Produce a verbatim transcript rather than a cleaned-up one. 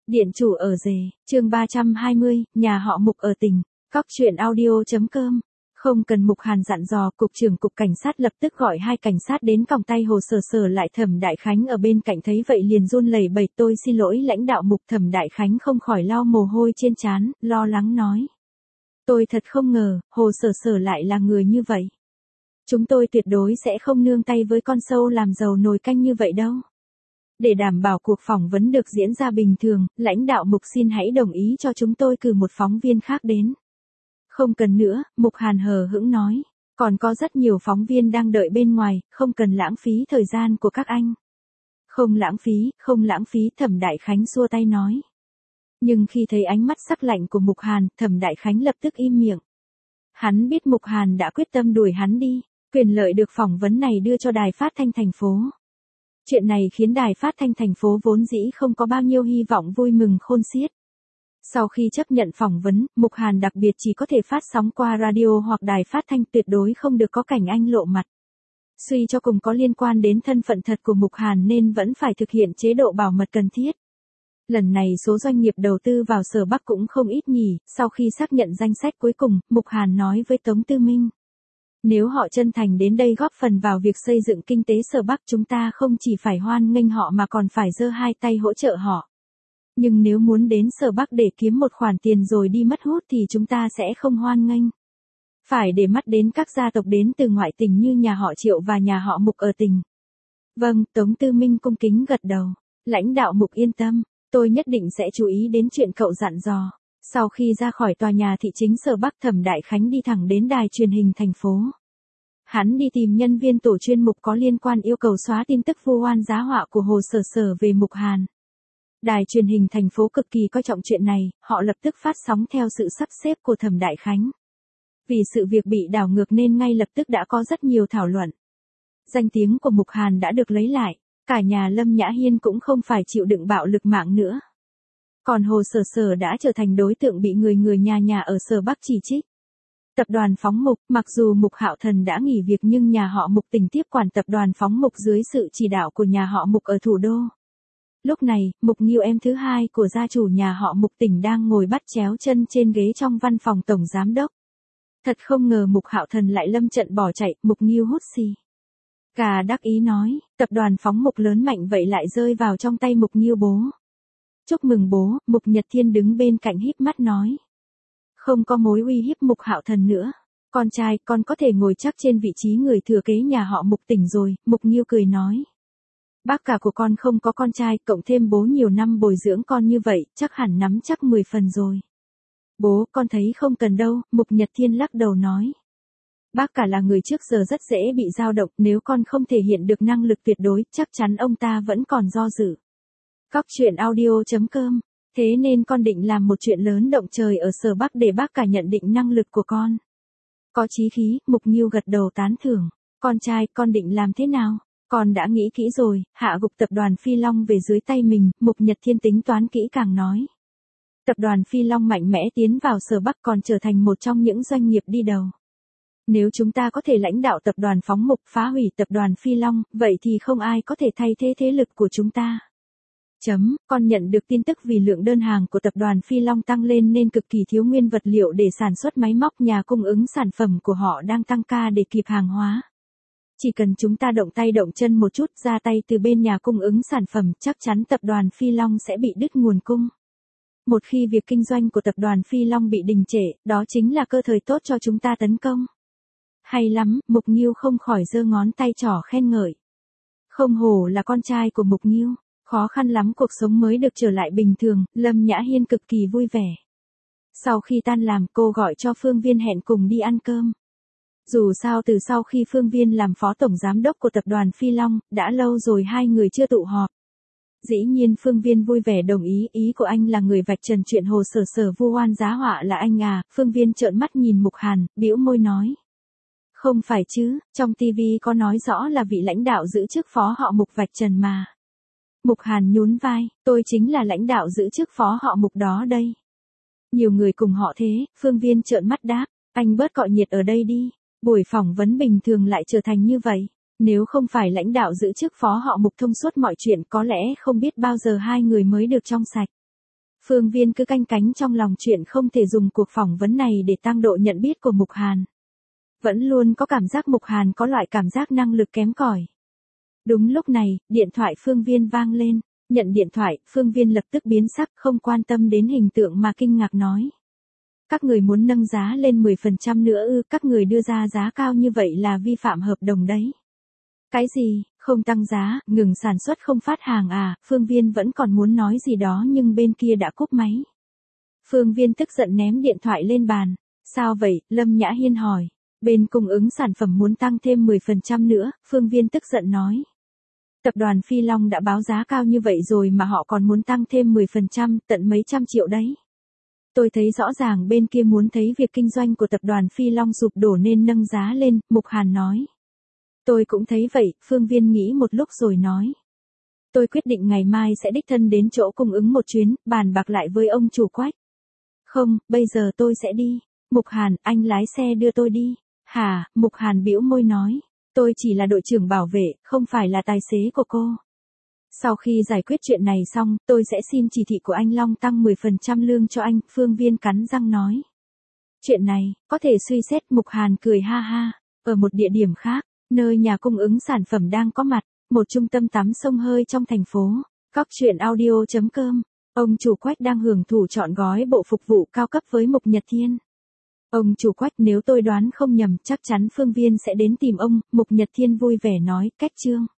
Điện chủ ở rể, chương ba trăm hai mươi, nhà họ Mục ở tỉnh. Cóc truyện audio.com. Không cần Mục Hàn dặn dò, cục trưởng cục cảnh sát lập tức gọi hai cảnh sát đến còng tay Hồ Sở Sở lại. Thẩm Đại Khánh ở bên cạnh thấy vậy liền run lẩy bẩy. Tôi xin lỗi lãnh đạo Mục. Thẩm Đại Khánh không khỏi lau mồ hôi trên trán, lo lắng nói. Tôi thật không ngờ, Hồ Sở Sở lại là người như vậy. Chúng tôi tuyệt đối sẽ không nương tay với con sâu làm giàu nồi canh như vậy đâu. Để đảm bảo cuộc phỏng vấn được diễn ra bình thường, lãnh đạo Mục xin hãy đồng ý cho chúng tôi cử một phóng viên khác đến. Không cần nữa, Mục Hàn hờ hững nói. Còn có rất nhiều phóng viên đang đợi bên ngoài, không cần lãng phí thời gian của các anh. Không lãng phí, không lãng phí, Thẩm Đại Khánh xua tay nói. Nhưng khi thấy ánh mắt sắc lạnh của Mục Hàn, Thẩm Đại Khánh lập tức im miệng. Hắn biết Mục Hàn đã quyết tâm đuổi hắn đi, quyền lợi được phỏng vấn này đưa cho đài phát thanh thành phố. Chuyện này khiến đài phát thanh thành phố vốn dĩ không có bao nhiêu hy vọng vui mừng khôn xiết. Sau khi chấp nhận phỏng vấn, Mục Hàn đặc biệt chỉ có thể phát sóng qua radio hoặc đài phát thanh, tuyệt đối không được có cảnh anh lộ mặt. Suy cho cùng có liên quan đến thân phận thật của Mục Hàn nên vẫn phải thực hiện chế độ bảo mật cần thiết. Lần này số doanh nghiệp đầu tư vào Sở Bắc cũng không ít nhỉ. Sau khi xác nhận danh sách cuối cùng, Mục Hàn nói với Tống Tư Minh. Nếu họ chân thành đến đây góp phần vào việc xây dựng kinh tế Sở Bắc, chúng ta không chỉ phải hoan nghênh họ mà còn phải giơ hai tay hỗ trợ họ. Nhưng nếu muốn đến Sở Bắc để kiếm một khoản tiền rồi đi mất hút thì chúng ta sẽ không hoan nghênh. Phải để mắt đến các gia tộc đến từ ngoại tỉnh như nhà họ Triệu và nhà họ Mục ở tỉnh. Vâng, Tống Tư Minh cung kính gật đầu. Lãnh đạo Mục yên tâm, tôi nhất định sẽ chú ý đến chuyện cậu dặn dò. Sau khi ra khỏi tòa nhà thị chính Sở Bắc, Thẩm Đại Khánh đi thẳng đến đài truyền hình thành phố. Hắn đi tìm nhân viên tổ chuyên mục có liên quan yêu cầu xóa tin tức vu oan giá họa của Hồ Sở Sở về Mục Hàn. Đài truyền hình thành phố cực kỳ coi trọng chuyện này, họ lập tức phát sóng theo sự sắp xếp của Thẩm Đại Khánh. Vì sự việc bị đảo ngược nên ngay lập tức đã có rất nhiều thảo luận. Danh tiếng của Mục Hàn đã được lấy lại, cả nhà Lâm Nhã Hiên cũng không phải chịu đựng bạo lực mạng nữa. Còn Hồ Sở Sở đã trở thành đối tượng bị người người nhà nhà ở Sở Bắc chỉ trích. Tập đoàn Phóng Mục, mặc dù Mục Hạo Thần đã nghỉ việc nhưng nhà họ Mục tỉnh tiếp quản tập đoàn Phóng Mục dưới sự chỉ đạo của nhà họ Mục ở thủ đô. Lúc này, Mục Nghiêu em thứ hai của gia chủ nhà họ Mục tỉnh đang ngồi bắt chéo chân trên ghế trong văn phòng tổng giám đốc. Thật không ngờ Mục Hạo Thần lại lâm trận bỏ chạy. Mục Nghiêu hút xì gà đắc ý nói, tập đoàn Phóng Mục lớn mạnh vậy lại rơi vào trong tay Mục Nghiêu bố. Chúc mừng bố. Mục Nhật Thiên đứng bên cạnh híp mắt nói. Không có mối uy hiếp Mục Hạo Thần nữa. Con trai, con có thể ngồi chắc trên vị trí người thừa kế nhà họ Mục tỉnh rồi. Mục Nghiêu cười nói. Bác cả của con không có con trai, cộng thêm bố nhiều năm bồi dưỡng con như vậy, chắc hẳn nắm chắc mười phần rồi. Bố, con thấy không cần đâu. Mục Nhật Thiên lắc đầu nói. Bác cả là người trước giờ rất dễ bị dao động, nếu con không thể hiện được năng lực tuyệt đối, chắc chắn ông ta vẫn còn do dự. Cóc truyện audio.com. Thế nên con định làm một chuyện lớn động trời ở Sở Bắc để bác cả nhận định năng lực của con. Có chí khí. Mục Nghiêu gật đầu tán thưởng. Con trai, con định làm thế nào? Con đã nghĩ kỹ rồi, hạ gục tập đoàn Phi Long về dưới tay mình. Mục Nhật Thiên tính toán kỹ càng nói. Tập đoàn Phi Long mạnh mẽ tiến vào Sở Bắc còn trở thành một trong những doanh nghiệp đi đầu. Nếu chúng ta có thể lãnh đạo tập đoàn Phóng Mục phá hủy tập đoàn Phi Long, vậy thì không ai có thể thay thế thế lực của chúng ta. Chấm, con nhận được tin tức vì lượng đơn hàng của tập đoàn Phi Long tăng lên nên cực kỳ thiếu nguyên vật liệu để sản xuất máy móc, nhà cung ứng sản phẩm của họ đang tăng ca để kịp hàng hóa. Chỉ cần chúng ta động tay động chân một chút, ra tay từ bên nhà cung ứng sản phẩm, chắc chắn tập đoàn Phi Long sẽ bị đứt nguồn cung. Một khi việc kinh doanh của tập đoàn Phi Long bị đình trệ, đó chính là cơ thời tốt cho chúng ta tấn công. Hay lắm. Mục Nghiêu không khỏi giơ ngón tay trỏ khen ngợi. Không hổ là con trai của Mục Nghiêu. Khó khăn lắm cuộc sống mới được trở lại bình thường. Lâm Nhã Hiên cực kỳ vui vẻ. Sau khi tan làm, cô gọi cho Phương Viên hẹn cùng đi ăn cơm. Dù sao từ sau khi Phương Viên làm phó tổng giám đốc của tập đoàn Phi Long, đã lâu rồi hai người chưa tụ họp. Dĩ nhiên Phương Viên vui vẻ đồng ý, ý của anh là người vạch trần chuyện Hồ Sở Sở vu oan giá họa là anh à. Phương Viên trợn mắt nhìn Mục Hàn, bĩu môi nói. Không phải chứ, trong tivi có nói rõ là vị lãnh đạo giữ chức phó họ Mục vạch trần mà. Mục Hàn nhún vai, tôi chính là lãnh đạo giữ chức phó họ Mục đó đây. Nhiều người cùng họ thế. Phương Viên trợn mắt đáp, anh bớt cọ nhiệt ở đây đi. Buổi phỏng vấn bình thường lại trở thành như vậy. Nếu không phải lãnh đạo giữ chức phó họ Mục thông suốt mọi chuyện, có lẽ không biết bao giờ hai người mới được trong sạch. Phương Viên cứ canh cánh trong lòng chuyện không thể dùng cuộc phỏng vấn này để tăng độ nhận biết của Mục Hàn. Vẫn luôn có cảm giác Mục Hàn có loại cảm giác năng lực kém cỏi. Đúng lúc này, điện thoại Phương Viên vang lên. Nhận điện thoại, Phương Viên lập tức biến sắc, không quan tâm đến hình tượng mà kinh ngạc nói. Các người muốn nâng giá lên mười phần trăm nữa ư, các người đưa ra giá cao như vậy là vi phạm hợp đồng đấy. Cái gì, không tăng giá, ngừng sản xuất không phát hàng à, Phương Viên vẫn còn muốn nói gì đó nhưng bên kia đã cúp máy. Phương Viên tức giận ném điện thoại lên bàn. Sao vậy, Lâm Nhã Hiên hỏi. Bên cung ứng sản phẩm muốn tăng thêm mười phần trăm nữa, Phương Viên tức giận nói. Tập đoàn Phi Long đã báo giá cao như vậy rồi mà họ còn muốn tăng thêm mười phần trăm, tận mấy trăm triệu đấy. Tôi thấy rõ ràng bên kia muốn thấy việc kinh doanh của tập đoàn Phi Long sụp đổ nên nâng giá lên, Mục Hàn nói. Tôi cũng thấy vậy, Phương Viên nghĩ một lúc rồi nói. Tôi quyết định ngày mai sẽ đích thân đến chỗ cung ứng một chuyến, bàn bạc lại với ông chủ Quách. Không, bây giờ tôi sẽ đi. Mục Hàn, anh lái xe đưa tôi đi. Hả, Mục Hàn bĩu môi nói. Tôi chỉ là đội trưởng bảo vệ, không phải là tài xế của cô. Sau khi giải quyết chuyện này xong, tôi sẽ xin chỉ thị của anh Long tăng mười phần trăm lương cho anh, Phương Viên cắn răng nói. Chuyện này, có thể suy xét, Mục Hàn cười ha ha. Ở một địa điểm khác, nơi nhà cung ứng sản phẩm đang có mặt, một trung tâm tắm sông hơi trong thành phố. Cóc truyện audio chấm com. Ông chủ Quách đang hưởng thụ trọn gói bộ phục vụ cao cấp với Mục Nhật Thiên. Ông chủ Quách, nếu tôi đoán không nhầm, chắc chắn Phương Viên sẽ đến tìm ông, Mục Nhật Thiên vui vẻ nói, cách chương.